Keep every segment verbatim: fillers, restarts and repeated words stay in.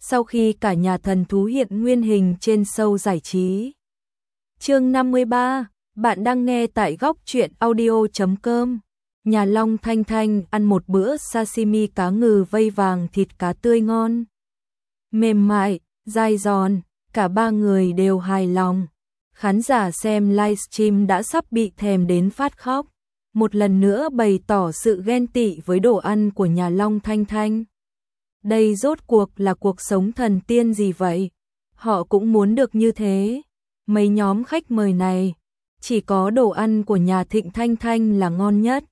sau khi cả nhà thần thú hiện nguyên hình trên show giải trí. Chương năm mươi ba, bạn đang nghe tại góc truyện audio chấm com. Nhà Long Thanh Thanh ăn một bữa sashimi cá ngừ vây vàng thịt cá tươi ngon, mềm mại, dai giòn, cả ba người đều hài lòng. Khán giả xem livestream đã sắp bị thèm đến phát khóc, một lần nữa bày tỏ sự ghen tị với đồ ăn của nhà Long Thanh Thanh. Đây rốt cuộc là cuộc sống thần tiên gì vậy? Họ cũng muốn được như thế. Mấy nhóm khách mời này, chỉ có đồ ăn của nhà Thịnh Thanh Thanh là ngon nhất.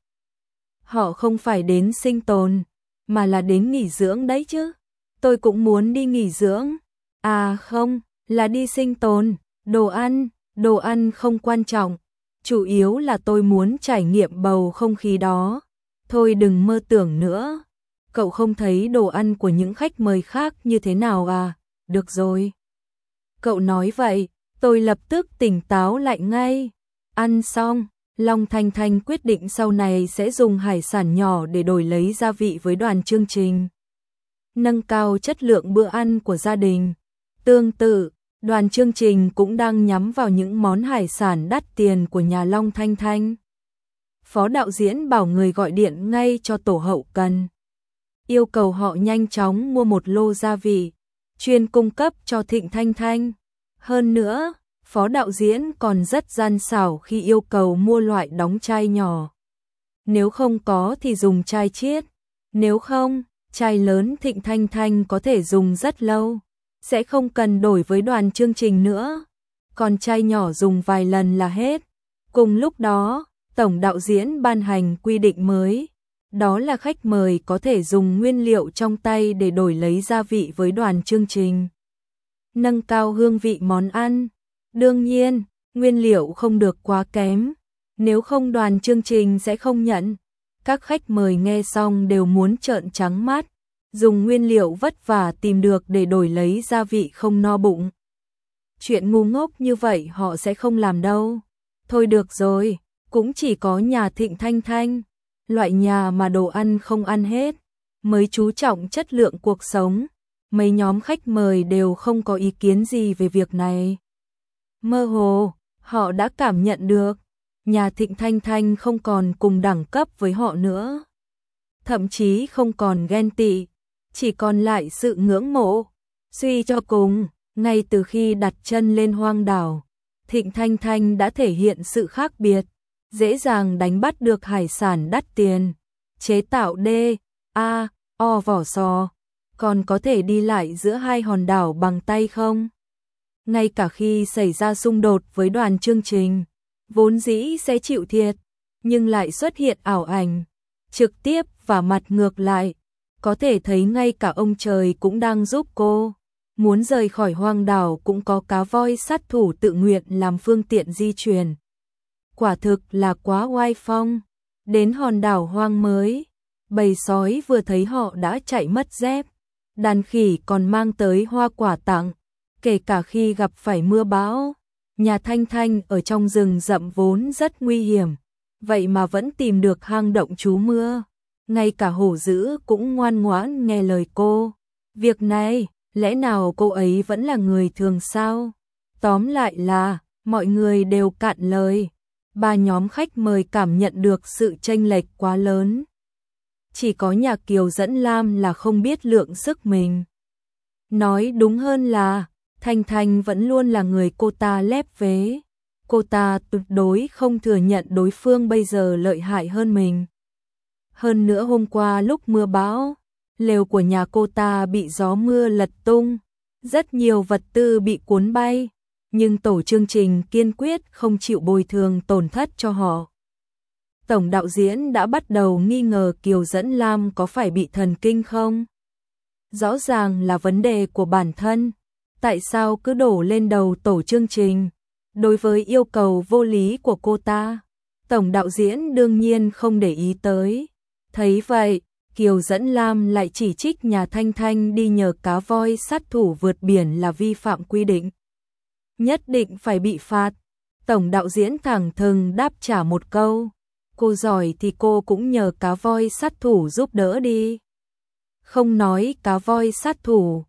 Họ không phải đến sinh tồn, mà là đến nghỉ dưỡng đấy chứ. Tôi cũng muốn đi nghỉ dưỡng. À không, là đi sinh tồn. Đồ ăn, đồ ăn không quan trọng. Chủ yếu là tôi muốn trải nghiệm bầu không khí đó. Thôi đừng mơ tưởng nữa. Cậu không thấy đồ ăn của những khách mời khác như thế nào à? Được rồi. Cậu nói vậy, tôi lập tức tỉnh táo lại ngay. Ăn xong, Long Thanh Thanh quyết định sau này sẽ dùng hải sản nhỏ để đổi lấy gia vị với đoàn chương trình, nâng cao chất lượng bữa ăn của gia đình. Tương tự, đoàn chương trình cũng đang nhắm vào những món hải sản đắt tiền của nhà Long Thanh Thanh. Phó đạo diễn bảo người gọi điện ngay cho tổ hậu cần, yêu cầu họ nhanh chóng mua một lô gia vị, chuyên cung cấp cho Thịnh Thanh Thanh. Hơn nữa, phó đạo diễn còn rất gian xảo khi yêu cầu mua loại đóng chai nhỏ. Nếu không có thì dùng chai chiết, nếu không, chai lớn Thịnh Thanh Thanh có thể dùng rất lâu, sẽ không cần đổi với đoàn chương trình nữa. Còn chai nhỏ dùng vài lần là hết. Cùng lúc đó, tổng đạo diễn ban hành quy định mới, đó là khách mời có thể dùng nguyên liệu trong tay để đổi lấy gia vị với đoàn chương trình, nâng cao hương vị món ăn. Đương nhiên, nguyên liệu không được quá kém, nếu không đoàn chương trình sẽ không nhận. Các khách mời nghe xong đều muốn trợn trắng mắt, dùng nguyên liệu vất vả tìm được để đổi lấy gia vị không no bụng. Chuyện ngu ngốc như vậy họ sẽ không làm đâu. Thôi được rồi, cũng chỉ có nhà Thịnh Thanh Thanh, loại nhà mà đồ ăn không ăn hết, mới chú trọng chất lượng cuộc sống. Mấy nhóm khách mời đều không có ý kiến gì về việc này. Mơ hồ, họ đã cảm nhận được, nhà Thịnh Thanh Thanh không còn cùng đẳng cấp với họ nữa. Thậm chí không còn ghen tị, chỉ còn lại sự ngưỡng mộ. Suy cho cùng, ngay từ khi đặt chân lên hoang đảo, Thịnh Thanh Thanh đã thể hiện sự khác biệt, dễ dàng đánh bắt được hải sản đắt tiền, chế tạo D, A, O vỏ sò, còn có thể đi lại giữa hai hòn đảo bằng tay không. Ngay cả khi xảy ra xung đột với đoàn chương trình, vốn dĩ sẽ chịu thiệt, nhưng lại xuất hiện ảo ảnh, trực tiếp và mặt ngược lại, có thể thấy ngay cả ông trời cũng đang giúp cô. Muốn rời khỏi hoang đảo cũng có cá voi sát thủ tự nguyện làm phương tiện di chuyển. Quả thực là quá oai phong. Đến hòn đảo hoang mới, bầy sói vừa thấy họ đã chạy mất dép, đàn khỉ còn mang tới hoa quả tặng. Kể cả khi gặp phải mưa bão, nhà Thanh Thanh ở trong rừng rậm vốn rất nguy hiểm, vậy mà vẫn tìm được hang động trú mưa. Ngay cả hổ dữ cũng ngoan ngoãn nghe lời cô. Việc này, lẽ nào cô ấy vẫn là người thường sao? Tóm lại là, mọi người đều cạn lời. Ba nhóm khách mời cảm nhận được sự chênh lệch quá lớn. Chỉ có nhà Kiều Dẫn Lam là không biết lượng sức mình. Nói đúng hơn là, Thanh Thanh vẫn luôn là người cô ta lép vế. Cô ta tuyệt đối không thừa nhận đối phương bây giờ lợi hại hơn mình. Hơn nữa hôm qua lúc mưa bão, lều của nhà cô ta bị gió mưa lật tung, rất nhiều vật tư bị cuốn bay, nhưng tổ chương trình kiên quyết không chịu bồi thường tổn thất cho họ. Tổng đạo diễn đã bắt đầu nghi ngờ Kiều Dẫn Lam có phải bị thần kinh không? Rõ ràng là vấn đề của bản thân, tại sao cứ đổ lên đầu tổ chương trình? Đối với yêu cầu vô lý của cô ta, tổng đạo diễn đương nhiên không để ý tới. Thấy vậy, Kiều Dẫn Lam lại chỉ trích nhà Thanh Thanh đi nhờ cá voi sát thủ vượt biển là vi phạm quy định, nhất định phải bị phạt. Tổng đạo diễn thẳng thừng đáp trả một câu, cô giỏi thì cô cũng nhờ cá voi sát thủ giúp đỡ đi. Không nói cá voi sát thủ,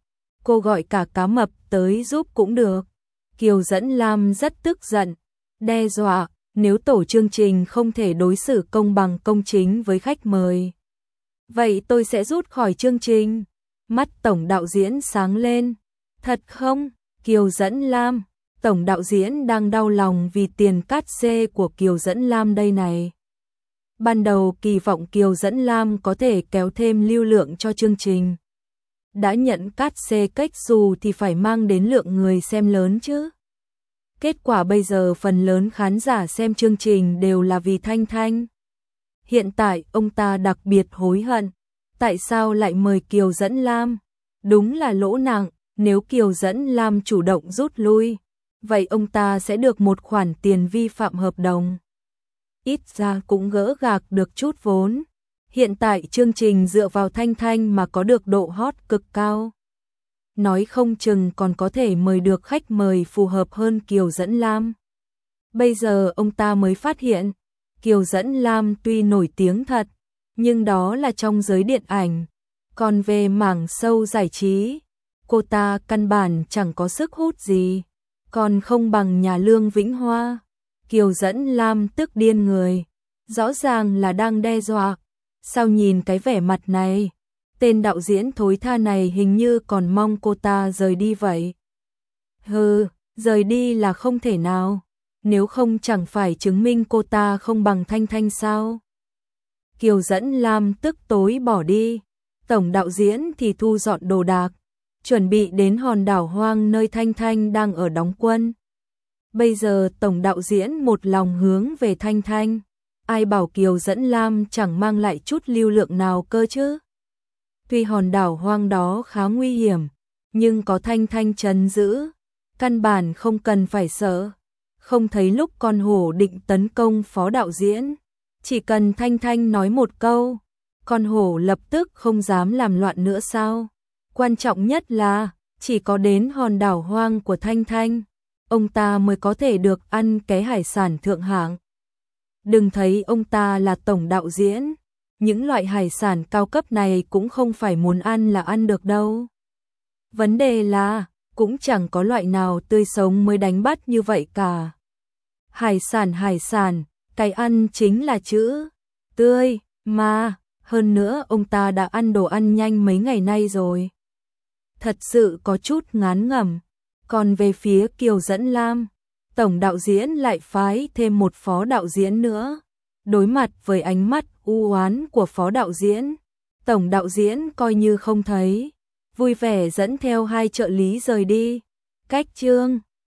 cô gọi cả cá mập tới giúp cũng được. Kiều Dẫn Lam rất tức giận, đe dọa, nếu tổ chương trình không thể đối xử công bằng công chính với khách mời, vậy tôi sẽ rút khỏi chương trình. Mắt tổng đạo diễn sáng lên. Thật không? Kiều Dẫn Lam, tổng đạo diễn đang đau lòng vì tiền cát xê của Kiều Dẫn Lam đây này. Ban đầu kỳ vọng Kiều Dẫn Lam có thể kéo thêm lưu lượng cho chương trình. Đã nhận cát xê cách dù thì phải mang đến lượng người xem lớn chứ. Kết quả bây giờ phần lớn khán giả xem chương trình đều là vì Thanh Thanh. Hiện tại ông ta đặc biệt hối hận. Tại sao lại mời Kiều Dẫn Lam? Đúng là lỗ nặng, nếu Kiều Dẫn Lam chủ động rút lui, vậy ông ta sẽ được một khoản tiền vi phạm hợp đồng. Ít ra cũng gỡ gạc được chút vốn. Hiện tại chương trình dựa vào Thanh Thanh mà có được độ hot cực cao. Nói không chừng còn có thể mời được khách mời phù hợp hơn Kiều Dẫn Lam. Bây giờ ông ta mới phát hiện, Kiều Dẫn Lam tuy nổi tiếng thật, nhưng đó là trong giới điện ảnh. Còn về mảng show giải trí, cô ta căn bản chẳng có sức hút gì, còn không bằng nhà Lương Vĩnh Hoa. Kiều Dẫn Lam tức điên người, rõ ràng là đang đe dọa. Sao nhìn cái vẻ mặt này, tên đạo diễn thối tha này hình như còn mong cô ta rời đi vậy. Hừ, rời đi là không thể nào, nếu không chẳng phải chứng minh cô ta không bằng Thanh Thanh sao? Kiều Dẫn Lam tức tối bỏ đi, tổng đạo diễn thì thu dọn đồ đạc, chuẩn bị đến hòn đảo hoang nơi Thanh Thanh đang ở đóng quân. Bây giờ tổng đạo diễn một lòng hướng về Thanh Thanh, ai bảo Kiều Dẫn Lam chẳng mang lại chút lưu lượng nào cơ chứ. Tuy hòn đảo hoang đó khá nguy hiểm, nhưng có Thanh Thanh trấn giữ, căn bản không cần phải sợ. Không thấy lúc con hổ định tấn công phó đạo diễn, chỉ cần Thanh Thanh nói một câu, con hổ lập tức không dám làm loạn nữa sao? Quan trọng nhất là, chỉ có đến hòn đảo hoang của Thanh Thanh, ông ta mới có thể được ăn cái hải sản thượng hạng. Đừng thấy ông ta là tổng đạo diễn, những loại hải sản cao cấp này cũng không phải muốn ăn là ăn được đâu. Vấn đề là, cũng chẳng có loại nào tươi sống mới đánh bắt như vậy cả. Hải sản hải sản, cái ăn chính là chữ tươi, mà, hơn nữa ông ta đã ăn đồ ăn nhanh mấy ngày nay rồi. Thật sự có chút ngán ngẩm. Còn về phía Kiều Dẫn Lam, tổng đạo diễn lại phái thêm một phó đạo diễn nữa. Đối mặt với ánh mắt u oán của phó đạo diễn, tổng đạo diễn coi như không thấy, vui vẻ dẫn theo hai trợ lý rời đi. Cách chương